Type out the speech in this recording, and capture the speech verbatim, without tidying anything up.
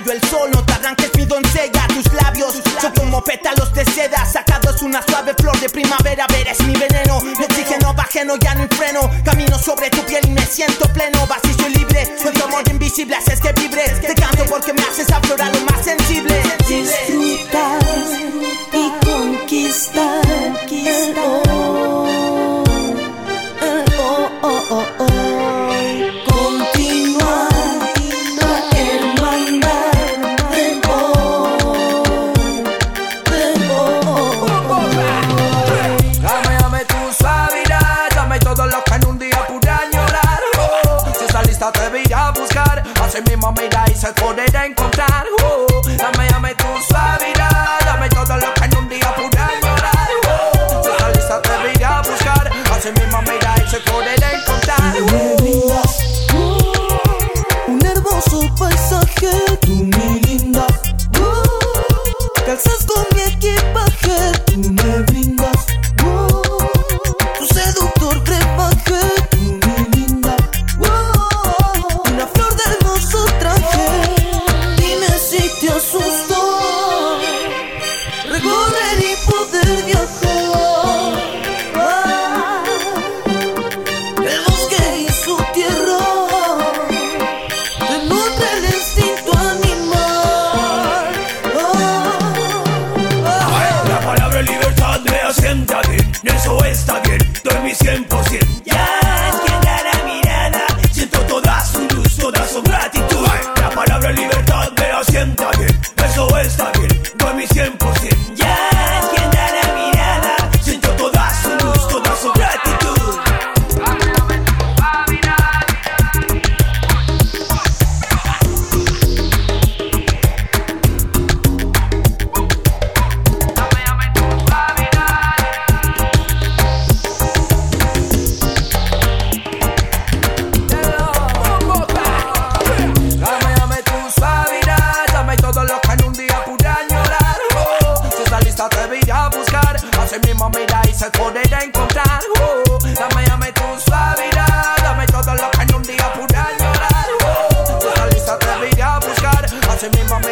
rayo el sol. No te arranques mi doncella, tus labios son como pétalos de seda, sacados una suave flor de primavera. Ver es mi veneno, mi oxígeno bajeno, ya no hay freno. Camino sobre tu piel y me siento pleno. Vacío y libre, con tu amor invisible haces que vibres. Te canto porque me haces aflorar lo más sensible. Disfrutar y conquistar. Oh, oh, oh, oh, oh. Continuar el mandar de oh, de oh. Dame, dame tu suavidad, dame todo lo que en un día pude añorar. Oh, si estás lista te voy a buscar, así mismo mira y se podrá encontrar. Oh, dame, dame tu suavidad, dame todo lo que en un día pude añorar. Oh, si estás lista te voy a buscar, así mismo mira y se podrá encontrar. Oh, un hermoso paisaje, tú mi linda. Oh, calzas con mi equipaje, tú me brindas. Oh, tu seductor brebaje, tú mi linda. Oh, una flor de hermoso traje. Dime si te asustó recorrer y poder viajar. Ah, el bosque y su tierra denota el instinto animal. Ah, ah, La palabra libertad me asienta bien, eso está bien, doy mi cien por ciento. Ya entienda la mirada, siento toda su luz, toda su gratitud. La palabra libertad me asienta bien, eso está bien, doy mi cien por ciento. Ya entienda la mirada, siento toda su luz, toda su gratitud. Dame, dame tu suavidad, dame todo lo que en un día pude añorar. Oh, si estás lista te voy a buscar, así mismo mira y se podrá encontrar. Oh, dame, dame tu suavidad, dame todo lo que en un día pude añorar. Oh, si estás lista te voy a buscar, así mismo mira